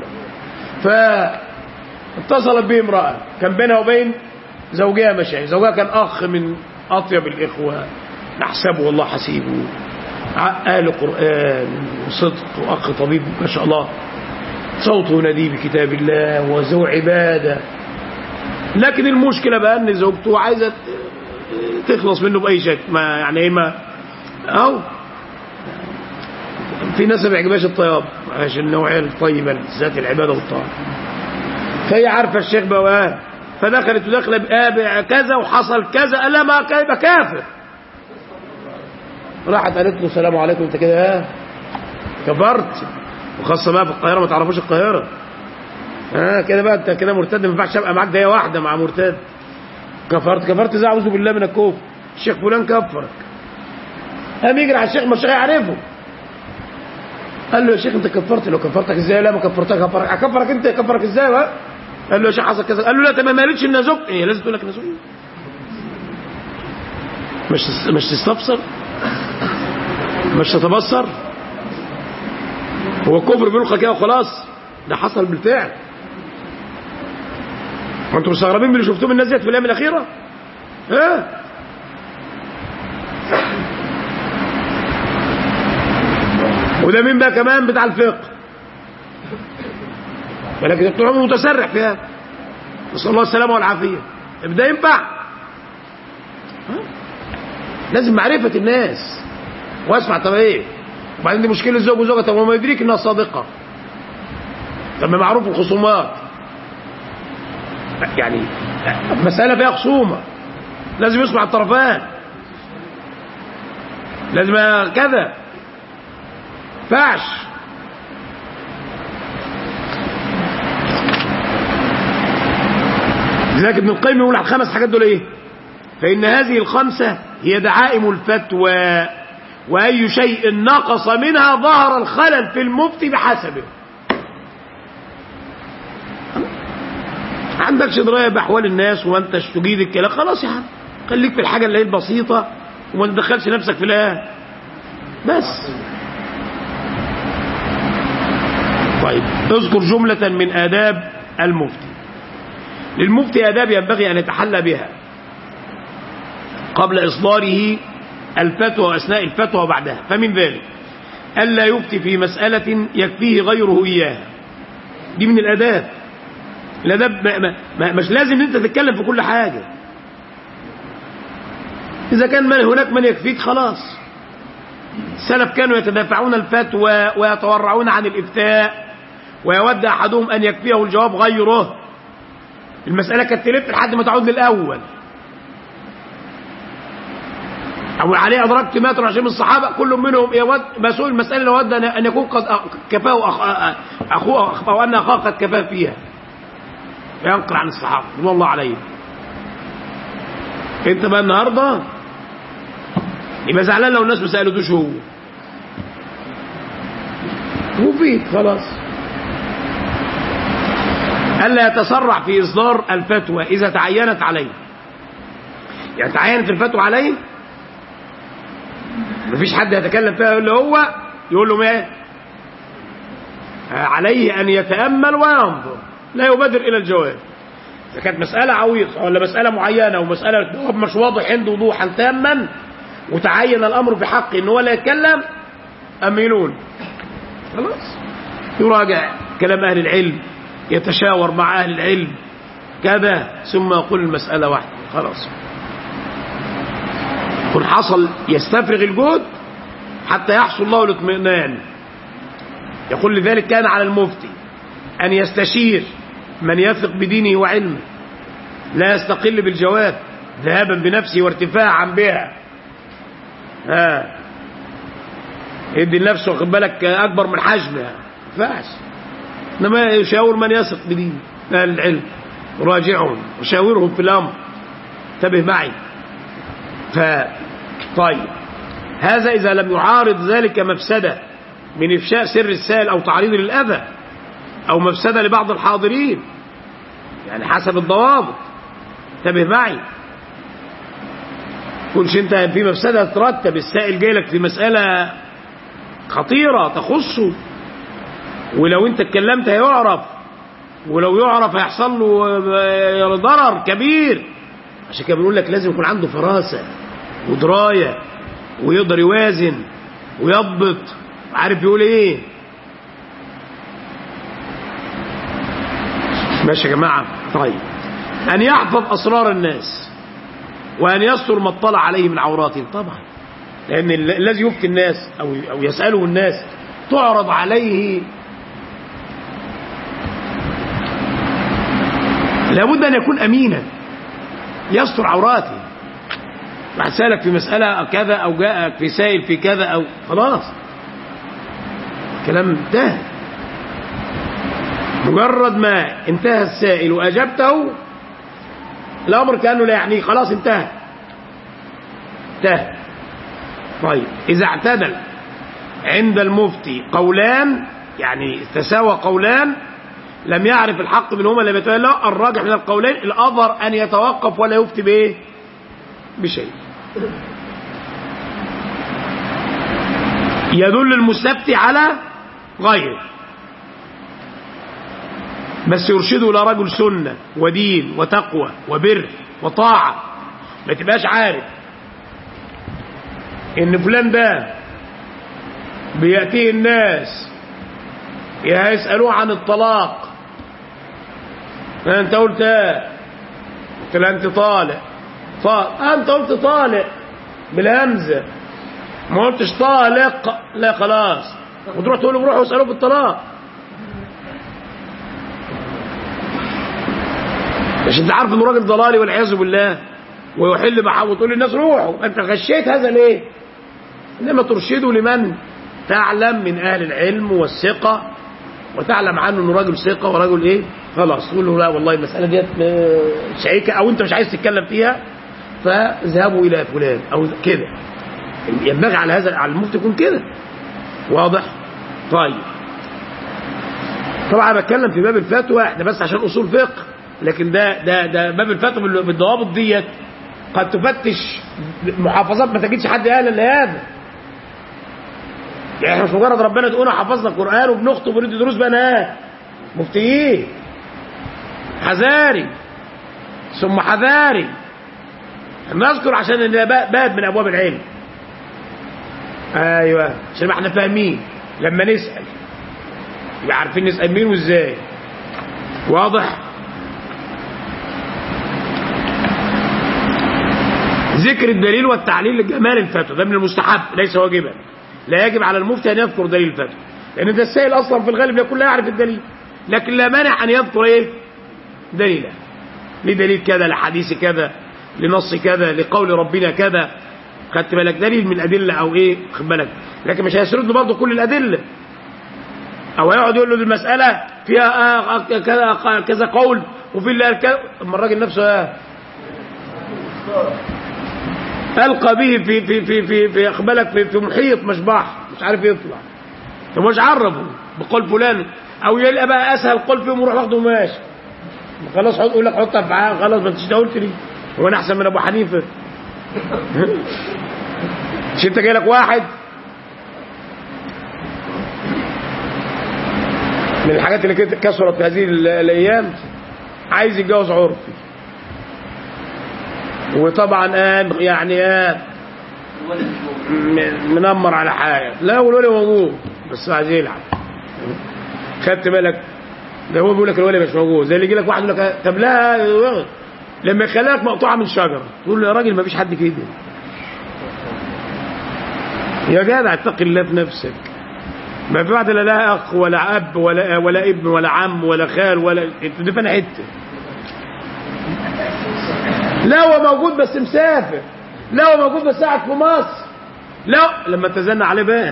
فاتصلت به امرأة كان بينها وبين زوجها مشاكل. زوجها كان أخ من أطيب الإخوة، نحسبه والله حسيبه، أهل قرآن وصدق، وأخ طبيب ما شاء الله، صوته ندي بكتاب الله وذو عبادة. لكن المشكلة بقى أن زوجته عايزة تخلص منه بأي شكل، ما يعني ايه، ما أو في ناس ما بيعجبهاش الطياب عشان النوعية الطيبة ذات العبادة والطاعة. فهي عارفة الشيخ بقى، فدخلت ودخل كذا وحصل كذا، قال لها ما يبقى كافر. راحت قالت له السلام عليكم، انت كده كفرت، وخاصة بقى في القاهرة ما تعرفوش القاهرة، كده بقى انت كده مرتد، ما ينفعش ابقى معاك دقيقة واحدة مع مرتد. كفرت زي اعوذ بالله من الكفر، الشيخ فلان كفرك. قام يجري على الشيخ، ما الشيخ يعرفه، قال له يا شيخ انت كفرت. لو كفرتك ازاي؟ لا ما كفرتك، كفرك انت، كفرك ازاي بقى؟ قال له يا شيخ حصل كذا. قال له لا تمام، ما قالتش ان زوجتي، هي لازم تقول لك ان زوجتي، مش تستفسر، مش تتبصر. هو الكفر بيلقى كده وخلاص، ده حصل بالفعل. انتوا مستغربين من اللي شفتوه من الناس ديت في الايام الاخيره؟ وده مين بقى كمان بتاع الفقه، ولكن الدكتور عمر متسرح فيها، نسال الله السلامه والعافيه. ده ينفع؟ لازم معرفه الناس واسمع. طب ايه؟ وبعدين دي مشكله الزوج وزوجها، طب وما يدريك انها صادقه؟ طب ما معروف الخصومات، يعني مسألة فيها خصومة لازم يسمع الطرفان، لازم كذا فاش. لذلك ابن القيم يقول على الخمس حاجات دول ايه؟ فإن هذه الخمسة هي دعائم الفتوى، وأي شيء نقص منها ظهر الخلل في المفتي بحسبه. عندكش درايه باحوال الناس وانت تجيد الكلام، خلاص يا عم خليك في الحاجه اللي هي البسيطه وما تدخلش نفسك في الايه بس. طيب اذكر جمله من آداب المفتي. للمفتي آداب ينبغي ان يتحلى بها قبل إصداره الفتوى وأثناء الفتوى وبعدها. فمن ذلك ألا يفتي في مسألة يكفيه غيره إياها، دي من الآداب. الآداب مش لازم أنت تتكلم في كل حاجة، إذا كان هناك من يكفيك خلاص. السلف كانوا يتدافعون الفتوى ويتورعون عن الإفتاء، ويود أحدهم أن يكفيه الجواب غيره. المسألة كانت تلف لحد ما تعود للأول، أو عليه أدركت ما ترى من الصحابة كل منهم يود مسؤول المسألة يود أن يكون قد كفاه أخوه أو أن أخاه قد كفاه فيها، فينقل عن الصحابة رضي الله عليهم. أنت بقى النهاردة يبقى زعلان لو الناس ما سألتوش هو وفيك خلاص. ألا يتسرع في إصدار الفتوى إذا تعينت عليه، يعني تعينت الفتوى عليه مفيش حد يتكلم فيها يقول له هو، يقول له ما عليه أن يتأمل وينظر، لا يبادر إلى الجواب. إذا كانت مسألة عويصة ولا مسألة معينة ومسألة الجواب مش واضح عنده وضوحا تاما وتعين الأمر بحق إن هو لا يتكلم، أمينون خلاص يراجع كلام أهل العلم، يتشاور مع أهل العلم كذا، ثم يقول المسألة واحدة خلاص. يكون حصل يستفرغ الجهد حتى يحصل له الاطمئنان. يقول لذلك كان على المفتي أن يستشير من يثق بدينه وعلمه، لا يستقل بالجواب ذهابا بنفسه وارتفاعا بها. يدي النفس واخد بالك أكبر من حجمها فاش، إنما يشاور من يثق بدينه أهل العلم، راجعهم وشاورهم في الأمر، انتبه معي. طيب هذا إذا لم يعارض ذلك مفسدة من إفشاء سر السائل أو تعريض للأذى أو مفسدة لبعض الحاضرين، يعني حسب الضوابط، انتبه معي. كنش انت في مفسدة ترتب، السائل جاي لك في مسألة خطيرة تخصه، ولو انت اتكلمت هيعرف، ولو يعرف هيحصل له ضرر كبير. عشان كده بنقول لك لازم يكون عنده فراسة ودراية ويقدر يوازن ويضبط، عارف يقول ايه. ماشي يا جماعة. طيب أن يحفظ أسرار الناس وأن يستر ما اطلع عليه من عوراتهم، طبعا لأن الذي يفتي الناس أو يسأله الناس تعرض عليه، لابد أن يكون أمينا يستر عوراته. واحد سألك في مسألة كذا أو جاءك في سائل في كذا أو خلاص كلام انتهى، مجرد ما انتهى السائل وأجبته الأمر كأنه لا يعنيه، خلاص انتهى. طيب إذا اعتدل عند المفتي قولان، يعني تساوى قولان لم يعرف الحق منهما لم يتولى له، الراجح من القولين الأظهر أن يتوقف ولا يفتي بإيه؟ بشيء. يدل المستفتي على غيره، بس يرشده إلى رجل سنة ودين وتقوى وبر وطاعة. ما تبقاش عارف إن فلان ده بيأتيه الناس يسألوه عن الطلاق، أنت قلت قلت له أنت طالق، أنت قلت طالق بالهمزة ما قلتش طالق، لا خلاص، وتروح تقول له روحوا اسألوه في الطلاق. مش انت عارف انه راجل ضلالي والعياذ بالله ويحل محاول وتقول للناس روحوا، انت غشيت هذا ليه؟ انما ترشده لمن تعلم من اهل العلم والثقه وتعلم عنه انه راجل ثقه ورجل ايه، خلاص تقول له لا والله المساله ديت شائكه او انت مش عايز تتكلم فيها فاذهبوا الى فلان او كده. ينبغي على هذا على المفتي يكون كده واضح. طيب طبعا بتكلم في باب الفتوى احنا بس عشان اصول فقه، لكن ده باب الفتوى بالضوابط ديت قد تفتش محافظات ما تجدش حد اهلا لهذا. يعني احنا مش مجرد ربنا تقول حفظنا القران وبنخطب وندي دروس بنات مفتيين، حذاري ثم حذاري. نذكر عشان ده باب من ابواب العلم. ايوه عشان ما احنا فاهمين لما نسال يبقى عارفين نسال مين وازاي. واضح. ذكر الدليل والتعليل لجمال الفتوى ده من المستحب ليس واجبا. لا يجب على المفتي ان يذكر دليل الفتوى لان ده السائل اصلا في الغالب يكون لا يعرف الدليل، لكن لا مانع ان يذكر ايه دليله، لدليل كذا لحديث كذا لنص كذا لقول ربنا كذا. خدت بالك دليل من الادله او ايه خد بالك، لكن مش هيسرد له برضه كل الادله او هيقعد يقول له المساله فيها كذا قول وفي اللي قال كذا. اما الراجل نفسه القى به في اخبالك في محيط مش بحر مش عارف يطلع، فمش عرفه بقول فلان او يلقى بقى اسهل قول فيهم ويروح واخده وماشي. خلاص يقول لك حطها في عام خلاص ما انتش قلت لي هو انا احسن من ابو حنيفه. مش انت جاي لك واحد من الحاجات اللي كثرت في هذه الايام عايز يتجوز عرفي، وطبعا يعني منمر على حاجه لا والولي موجود بس عايز يلعب. خدت بالك ده هو بيقول لك الولي مش موجود، زي اللي يجي لك واحد يقول لك طب لا لما يخليك مقطوعه من شجره تقول له يا راجل ما فيش حد كده يا جدع اتق الله في نفسك. ما في بعد لا اخ ولا اب ولا ابن ولا عم ولا خال ولا انت دي فين حته. لا هو موجود بس مسافر، لا هو موجود بس قاعد في مصر، لا لما تزنى عليه بقى.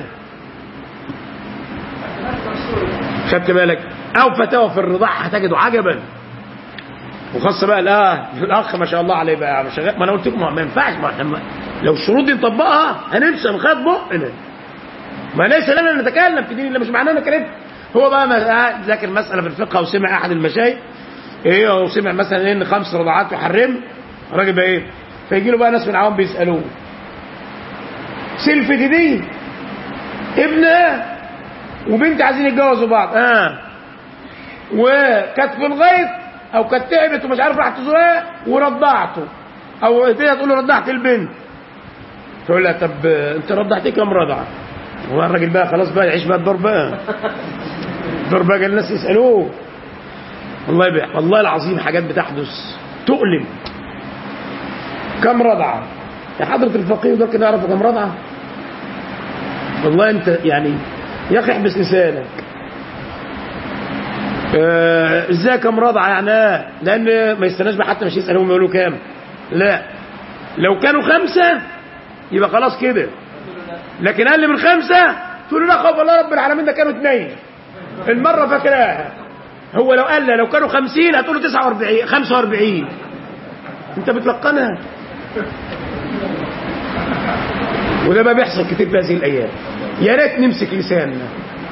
خدت بالك. او فتاوى في الرضاعه هتجده عجبا، وخاصه بقى الاخ ما شاء الله عليه بقى شغال. ما انا قلت لكم ما ينفعش، ما لو الشروط دي نطبقها هنمشي نخاط بقنا. ما ليس لنا نتكلم في دين الله مش معناه نتكلم. هو بقى ذاكر مساله في الفقه وسمع احد المشايخ ايه وسمع مثلا ان 5 رضاعات يحرم الراجل بقى ايه، فيجي له بقى ناس من العوام بيسالوه سلفتي دي ابن وبنت عايزين يتجوزوا بعض وكانت في الغيط او كانت تعبت ومش عارف راح تزورها ورضعته او هي تقول له رضعت البنت، تقول لها طب انت رضعتي كم رضعه؟ هو الراجل بقى خلاص بقى يعيش بقى الدور بقى الناس يسالوه. والله العظيم حاجات بتحدث تؤلم. كم رضعه يا حضره الفقيه دول كده يعرفوا كم رضعه؟ والله انت يعني يا اخي احبس لسانك. ازاي كم رضعه يعني لان ما يستناش بقى حتى مش يسالهم يقولوا كام، لا لو كانوا 5 يبقى خلاص كده، لكن اقل من 5 تقول لا خوف الله رب العالمين ده كانوا 2 المره فاكراها. هو لو كانوا 50 هتقول له 49 45 انت بتلقنها. وده ما بيحصل كتير في هذه الايام. يا ريت نمسك لساننا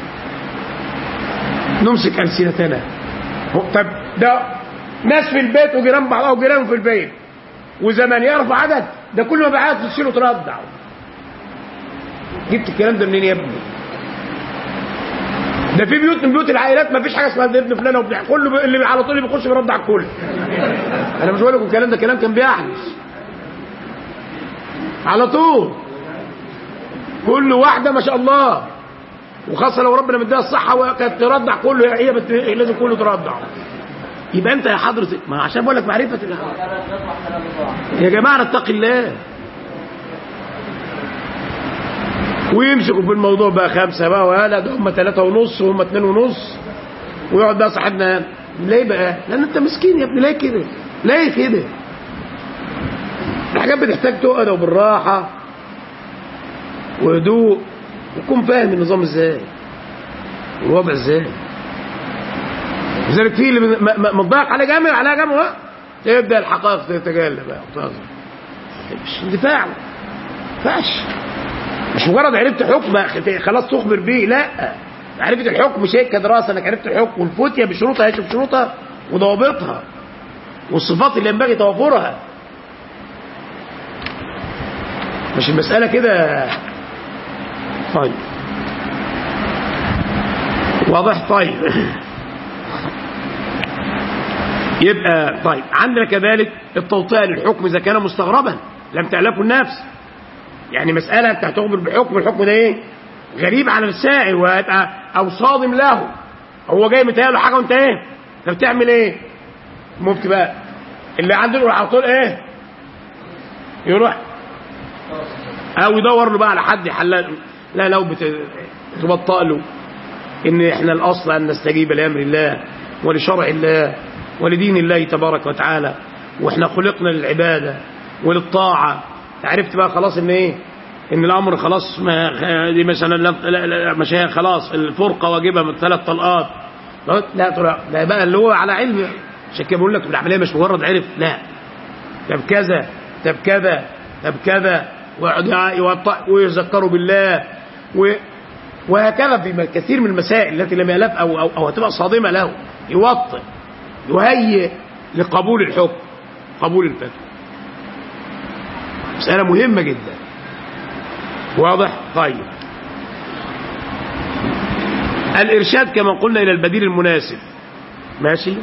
نمسك ألسنتنا. طب ده ناس في البيت وجيران بعض او جيران في البيت وزمان يعرفوا عدد ده كل ما بعت تشيله تردع. جبت الكلام ده منين يا ابني؟ ده في بيوت من بيوت العائلات ما فيش حاجه اسمها ابن فلان وابن كله اللي على طول بيخش بيردع الكل. انا مش بقول لكم الكلام ده كلام كان بيحدث على طول. كل واحده ما شاء الله وخاصه لو ربنا مديها الصحه وكانت تردع كله هي لازم كله تردع. يبقى انت يا حضرتك ما عشان بقول لك معرفه يا جماعه نتقي الله. ويمسكوا في الموضوع بقى 5 بقى ولا ده هم 3 ونص وهم 2 ونص ويقعد بقى صاحبنا ليه بقى؟ لان انت مسكين يا ابني ليه كده؟ ليه كده؟ الحاجات بتحتاج تقعد وبالراحة وهدوء وتكون فاهم النظام ازاي والوضع ازاي. لذلك في اللي متضايق على جامع على جامع تبدا الحقائق تتجلى بقى مش اندفاع فاش مش مجرد عرفت حكم خلاص تخبر بيه، لا، عرفت الحكم شيء كدراسه انك عرفت الحكم والفتيه بشروطها يشوف شروطها وضوابطها والصفات اللي ينبغي توفرها، مش المساله كده. طيب واضح؟ طيب يبقى طيب عندنا كذلك التوطئه للحكم اذا كان مستغربا لم تألفه النفس. يعني مساله انت هتخبر بحكم، الحكم ده ايه؟ غريب على السائل وهيبقى او صادم له، هو جاي متهيأله حاجه وانت ايه؟ انت بتعمل ايه؟ المفتي بقى اللي عنده يروح على طول ايه؟ يروح او يدور له بقى على حد يحلل. لا، لو تبطأ له ان احنا الاصل ان نستجيب لامر الله ولشرع الله ولدين الله تبارك وتعالى، واحنا خلقنا للعباده وللطاعه. عرفت بقى خلاص ان ايه؟ ان الامر خلاص دي مثلا مش هي خلاص الفرقه واجبه من 3 طلقات. لا ده بقى اللي هو على علم. عشان كده بقول لك العمليه مش مجرد عرف، لا، طب كذا طب كذا طب كذا، ويذكروا بالله وهكذا في كثير من المسائل التي لم يلف او هتبقى صادمه له، يوطئ يهيئ لقبول الحكم قبول الفتوى. مسألة مهمة جدا. واضح؟ طيب الإرشاد كما قلنا إلى البديل المناسب. ماشي؟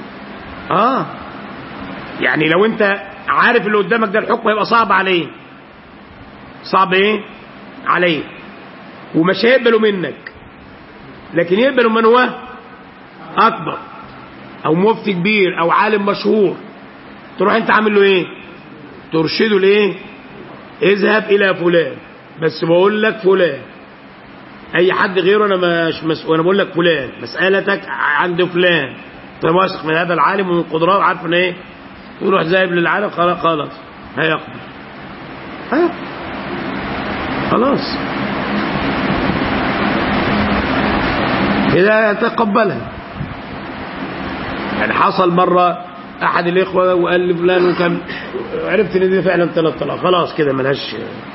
يعني لو أنت عارف اللي قدامك ده الحكم هيبقى صعب عليه، صعب إيه؟ عليه، ومش هيقبله منك، لكن يقبله من هو أكبر أو مفتي كبير أو عالم مشهور، تروح أنت عامل له إيه؟ ترشده لإيه؟ اذهب الى فلان، بس بقول لك فلان، اي حد غيره انا مش وانا بقول لك فلان مسالتك عند فلان، انت واثق من هذا العالم ومن قدراته، عارف ان ايه؟ يروح ذاهب للعالم خلاص هيقبل خلاص اذا تقبلها. يعني حصل مره احد الاخوه وقال لفلان وكان عرفت ان دي فعلا 3 طلاق، خلاص كده ملهاش،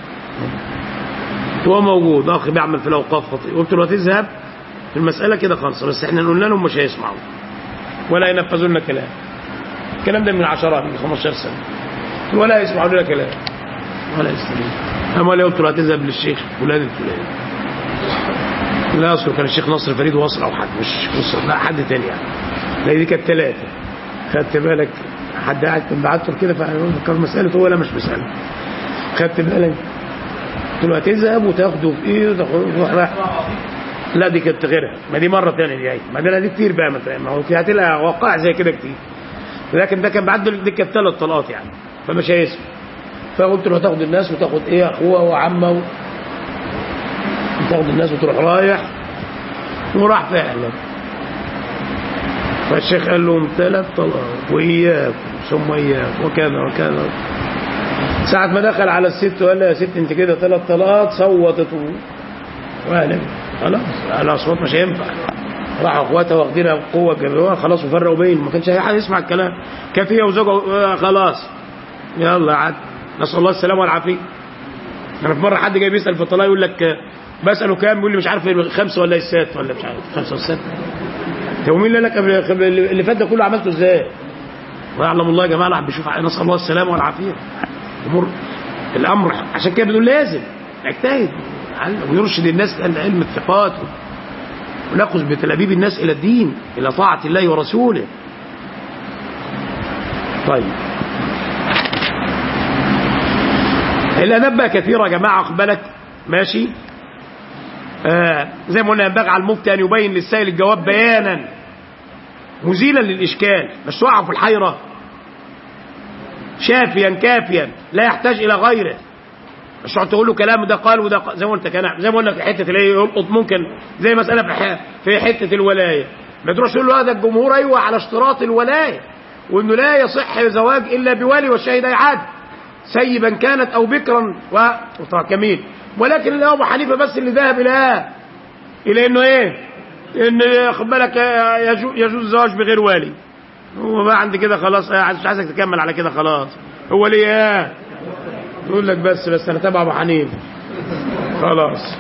هو موجود اخي بيعمل في الاوقاف خطير، قلت له تذهب في المساله كده خالص، بس احنا قلنا لهم مش هيسمعوا ولا ينفذوا لنا كلام. الكلام ده من عشرات من 15 سنه، ولا يسمعوا لنا كلام ولا يستجيبوا. اما لو قلت له هتذهب للشيخ فلان الفلاني، لا اصله كان الشيخ نصر فريد وصل او حد مش وصل، لا حد تاني يعني، لا دي كانت 3. خدت بالك؟ حد قاعد كان بعت له كده فكر مسألته ولا مش مسألة. خدت بالك؟ قلت له هتذهب وتاخده في ايه وتروح رايح، لا دي كانت غيرها، ما دي مرة ثانيه دي، ما دي كتير بقى، ما هو في هتلاقي وقائع زي كده كتير، لكن ده كان بعد دي كانت 3 طلقات يعني، فمش هيسمع. فقلت له هتاخد الناس وتاخد ايه اخوه وعمه وتاخد الناس وتروح رايح، وراح فعلا. فالشيخ قال لهم 3 طلقات وإياكم ثم إياكم وكذا وكذا. ساعة ما دخل على الست وقال لها يا ست انت كده 3 طلقات، صوتت وقال خلاص الأصوات مش هينفع. راحوا اخواتها واخدينها بقوة جابوها خلاص وفرقوا بين، ما كانش اي حد يسمع الكلام، كانت هي وزوجها خلاص يلا عاد، نسأل الله السلامة والعافية. أنا في مرة حد جاي بيسأل في الطلاق يقول لك بسأله كام، بيقول لي مش عارف 5 ولا 6 ولا مش عارف 5 ولا 6. هو مين اللي لك اللي فات ده كله عملته ازاي؟ ويعلم الله يا جماعه، الواحد بيشوف نسال الله السلامه والعافيه. الامر عشان كده بنقول لازم نجتهد ويرشد الناس لعلم الثقات وناخذ بتلابيب الناس الى الدين، الى طاعه الله ورسوله. طيب الاداب بقى كثيره يا جماعه، خد بالك ماشي. زي ما قلنا ينبغي على المفتي ان يبين للسائل الجواب بيانا مزيلا للاشكال، مش وقع في الحيره، شافيا كافيا لا يحتاج الى غيره. مش تقعد تقول له كلام ده قال وده قال، زي ما قلت زي ما قلنا في حته اللي يلقط ممكن زي مساله في حته الولايه، ما تروحش تقول له هذا الجمهور ايوه على اشتراط الولايه، وانه لا يصح زواج الا بولي وشهدي عدل، سيبا كانت او بكرا وكميل. ولكن اللي هو ابو حنيفه بس اللي ذهب الى انه ايه، ان خد بالك يجوز الزواج بغير والي. هو بقى عند كده خلاص، مش عايزك تكمل على كده خلاص. هو ليه يقول لك بس انا تابع ابو حنيفه خلاص.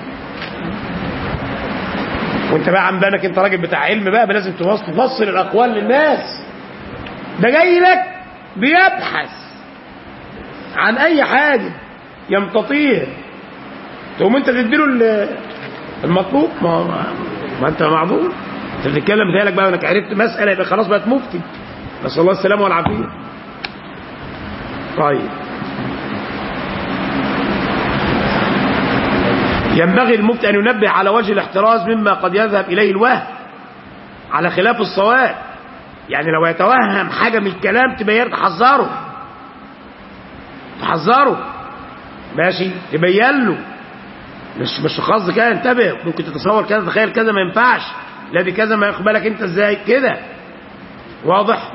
وانت بقى عم بالك انت راجل بتاع علم بقى لازم تفصل الاقوال للناس. ده جاي لك بيبحث عن اي حاجه يمتطيه، تقوم انت تديله المطلوب. ما انت معذور، انت بتتكلم بتهيألك بقى انك عرفت مساله يبقى خلاص بقت مفتي. نسال الله السلامه والعافيه. طيب، ينبغي المفتي ان ينبه على وجه الاحتراز مما قد يذهب اليه الوهم على خلاف الصواب. يعني لو يتوهم حاجه من الكلام تبين، تحذره ماشي، تبين له، مش قصد كده انتبه، ممكن تتصور كذا، تخيل كذا ما ينفعش، لا دي كذا ما ياخد بالك انت ازاي كده. واضح؟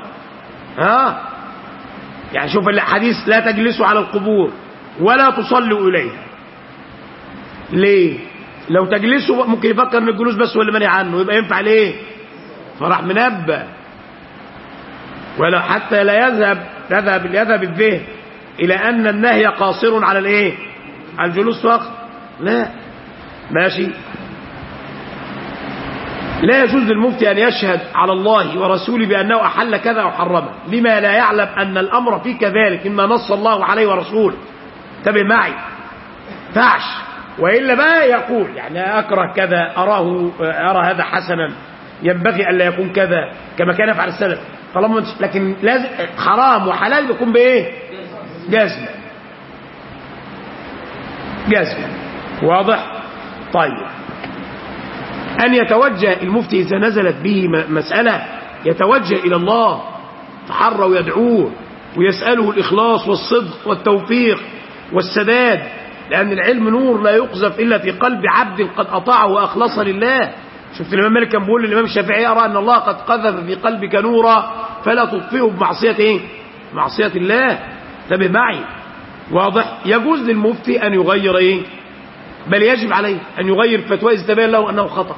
يعني شوف الحديث لا تجلسوا على القبور ولا تصلوا اليها. ليه؟ لو تجلسوا ممكن يفكر ان الجلوس بس هو اللي منع عنه، يبقى ينفع ليه؟ فراح منبه. ولا حتى لا يذهب الذهن الى ان النهي قاصر على الايه؟ على الجلوس فقط. لا، ماشي. لا يجوز للمفتي ان يشهد على الله ورسوله بانه احل كذا او حرمه لما لا يعلم ان الامر فيه كذلك مما نص الله عليه ورسوله. انتبه معي، فعش. والا بقى يقول يعني اكره كذا، ارى هذا حسنا، ينبغي الا يكون كذا كما كان يفعل السلف. طالما لكن لازم حرام وحلال بيكون بايه؟ جزم. واضح؟ طيب، أن يتوجه المفتي إذا نزلت به مسألة يتوجه إلى الله، تحرى ويدعوه ويسأله الإخلاص والصدق والتوفيق والسداد، لأن العلم نور لا يقذف إلا في قلب عبد قد أطاعه وأخلص لله. شفت الإمام مالك كان بيقول للإمام الشافعي: أرى أن الله قد قذف في قلبك نورا فلا تطفئه بمعصية إيه؟ معصية الله. انتبه معي. واضح؟ يجوز للمفتي أن يغير إيه؟ بل يجب عليه أن يغير فتوى إذا تبين له أنه خطأ.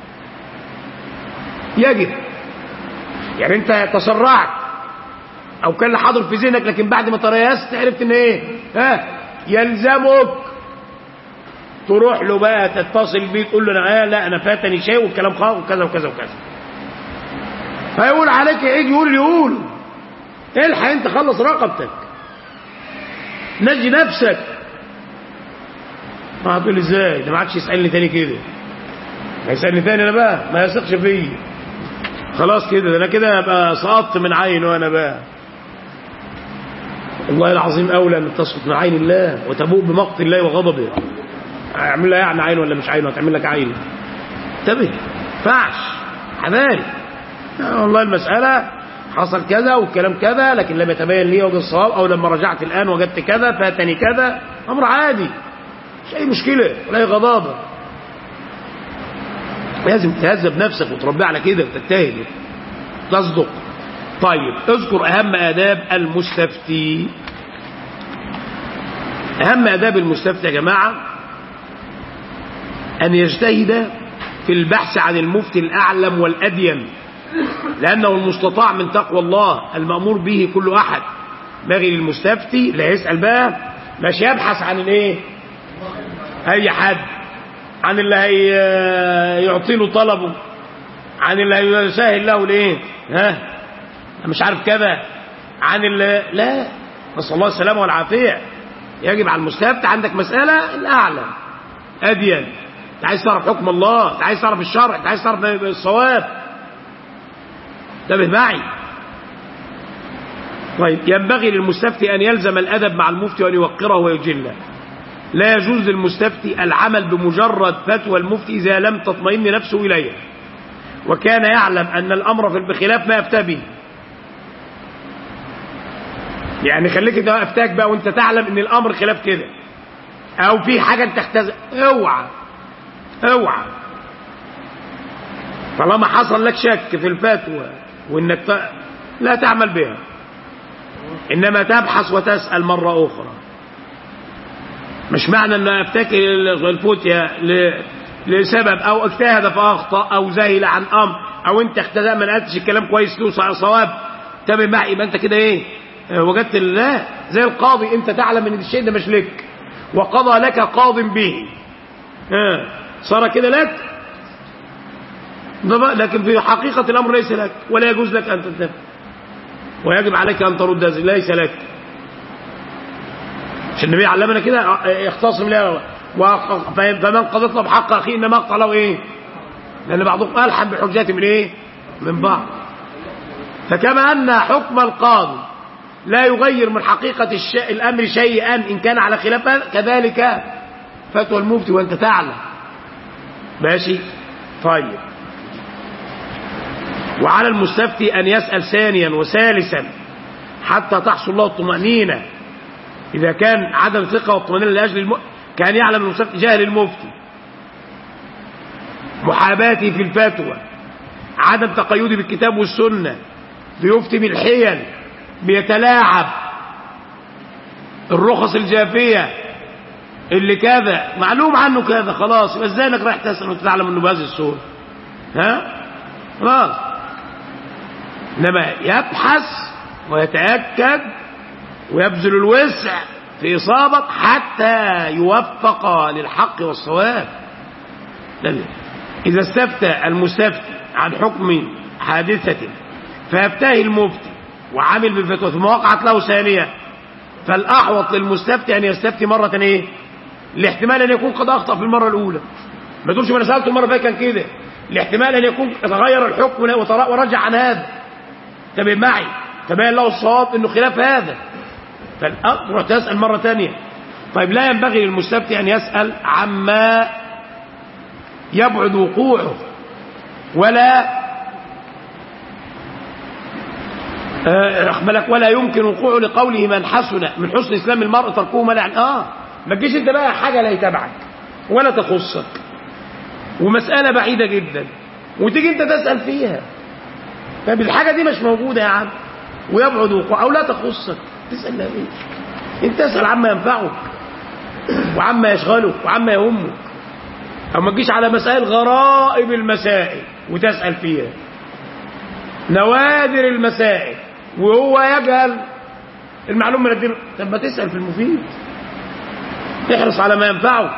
يجب. يعني أنت تسرعت أو كان حاضر في ذهنك، لكن بعد ما تريست عرفت إن إيه؟ يلزمك تروح له بقى، تتصل بيه تقول له لا أنا فاتني شيء والكلام خاطئ وكذا وكذا وكذا. فيقول عليك يعيد يقول الحق أنت، خلص رقبتك، نجي نفسك. هتقول ازاي؟ ده ما عادش يسألني تاني كده، ما يسألني تاني انا بقى ما يثقش فيا خلاص كده، ده انا كده ابقى سقطت من عينه انا بقى. والله العظيم اولى ان تسقط من عين الله وتبوء بمقت الله وغضبه. اعمل لها يعني عين ولا مش عين؟ هتعمل لك عين. انتبه، فعش حبايبي. والله المسألة حصل كذا والكلام كذا، لكن لم يتبين لي وجه الصواب، او لما رجعت الان وجدت كذا فاتني كذا، امر عادي، مش اي مشكله ولا اي غضاضه. لازم تهذب نفسك وتربي على كده وتجتهد تصدق. طيب، اذكر اهم آداب المستفتي. اهم آداب المستفتي يا جماعه ان يجتهد في البحث عن المفتي الاعلم والادين، لانه المستطاع من تقوى الله المأمور به كل احد. باغي للمستفتي لا يسأل بقى، مش يبحث عن الايه؟ اي حد، عن اللي هيعطي له طلبه، عن اللي هيسهل له الايه، مش عارف كذا، عن اللي لا، نسأل الله السلامه والعافيه. يجب على المستفتي عندك مسألة الاعلم ادين، انت عايز تعرف حكم الله، انت عايز تعرف الشرع، انت عايز تعرف الصواب. انتبه معي. طيب، ينبغي للمستفتي أن يلزم الأدب مع المفتي وأن يوقره ويجله. لا يجوز للمستفتي العمل بمجرد فتوى المفتي إذا لم تطمئن نفسه إليها وكان يعلم أن الأمر بخلاف ما يفتى به. يعني خليك انت افتاك بقى وانت تعلم ان الامر خلاف كده، او في حاجه انت تحتاج، اوعى طالما حصل لك شك في الفتوى وانك لا تعمل بها، إنما تبحث وتسأل مرة أخرى. مش معنى أن أفتكر الفتية لسبب أو اجتهد فأخطأ أو زهل عن أمر أو أنت اختزأ ما نقلتش الكلام كويس له صواب تابع معي، يبقى أنت كده إيه وجدت الله زي القاضي. أنت تعلم أن الشيء ده مش لك وقضى لك قاض به، صار كده لك، لكن في حقيقة الأمر ليس لك ولا يجوز لك أن تدفع ويجب عليك أن ترد ليس لك. مش النبي علمنا كده اختصم له فمن قضت له بحق أخيه إنما أقطع له إيه، لأن بعضهم ألحن بحجات من إيه من بعض. فكما أن حكم القاضي لا يغير من حقيقة الأمر شيئا إن كان على خلافه، كذلك فتوى المفتي وأنت تعلم. ماشي طيب. وعلى المستفتي أن يسأل ثانيا وثالثا حتى تحصل له الطمأنينة. إذا كان عدم ثقة والطمأنينة لأجل كان يعلم المستفتي جاهل المفتي، محاباته في الفتوى، عدم تقيده بالكتاب والسنة، بيفتي بالحيل، بيتلاعب، الرخص الجافية اللي كذا معلوم عنه كذا، خلاص يبقى ازاي انك رايح تسأل وانت تعلم انه بهذه الصورة؟ خلاص. انما يبحث ويتأكد ويبذل الوسع في إصابة حتى يوفق للحق والصواب. إذا استفتى المستفتي عن حكم حادثة فيبتهي المفتي وعمل بالفتوى ثم وقعت له ثانية، فالأحوط للمستفتي أن يستفتي مرة إيه؟ الاحتمال أن يكون قد أخطأ في المرة الأولى. ما تقولش ما أنا سألته المرة فاتت كان كده، الاحتمال أن يكون تغير الحكم ورجع عن هذا، تبين معي تبين له الصواب أنه خلاف هذا، فالأقرأ تسأل مرة ثانية. طيب لا ينبغي للمستفتي أن يسأل عما يبعد وقوعه ولا يمكن وقوعه، لقوله من حسن إسلام المرء تركه ما لعن. ما تجيش انت بقى حاجة لا يتبعك ولا تخصك ومسألة بعيدة جدا وتيجي انت تسأل فيها، طب الحاجة دي مش موجودة يا عم ويبعد وقوعه أو لا تخصك، تسأل لها ايه؟ انت تسأل عما ينفعك وعما يشغلك وعما يهمك، أو ما تجيش على مسائل غرائب المسائل وتسأل فيها، نوادر المسائل وهو يجهل المعلومة من الدين. طب ما تسأل في المفيد، احرص على ما ينفعك،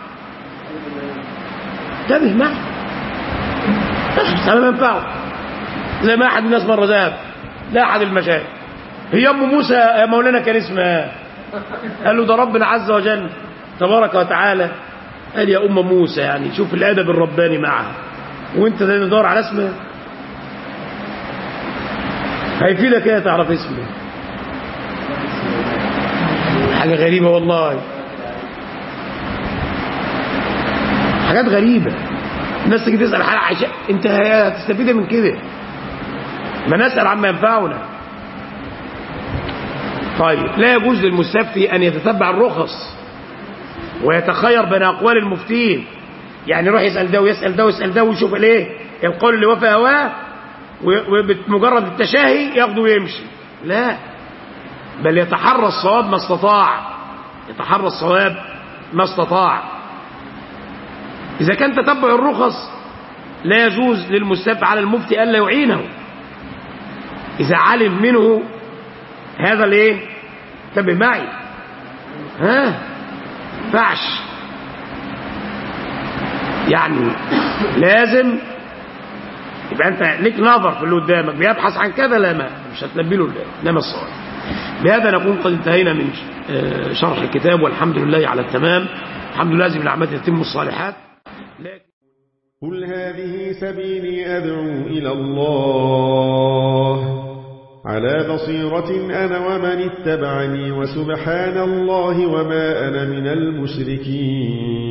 انتبه معي، احرص على ما ينفعك. زي ما أحد الناس مرة ذهب لا أحد المشايخ، هي أم موسى يا مولانا كان اسمها، قال له ده ربنا عز وجل تبارك وتعالى قال يا أم موسى، يعني شوف الأدب الرباني معها، وانت تدور على اسمها، هيفيدك ايه تعرف اسمه؟ حاجة غريبة والله، حاجات غريبة. الناس تيجي تسأل حاجة عشان انت هتستفيد من كده، ما نسأل عما ينفعنا. طيب لا يجوز للمستفتي أن يتتبع الرخص ويتخير بين أقوال المفتين، يعني يروح يسأل ده ويسأل ده ويسأل ده ويشوف الايه القول اللي وافق هواه وبمجرد التشاهي ياخده ويمشي، لا، بل يتحرى الصواب ما استطاع، يتحرى الصواب ما استطاع. إذا كان تتبع الرخص لا يجوز للمستفتي على المفتي ألا يعينه إذا علم منه هذا الايه، انتبه معي، فعش يعني لازم يبقى انت ليك نظر في اللي قدامك بيبحث عن كذا، لا ما مش هتلبي له انما الصواب. بهذا نكون قد انتهينا من شرح الكتاب، والحمد لله على التمام. الحمد لله لازم الأعمال تتم الصالحات. قل هذه سبيلي أدعو إلى الله على بصيرة أنا ومن اتبعني، وسبحان الله وما أنا من المشركين.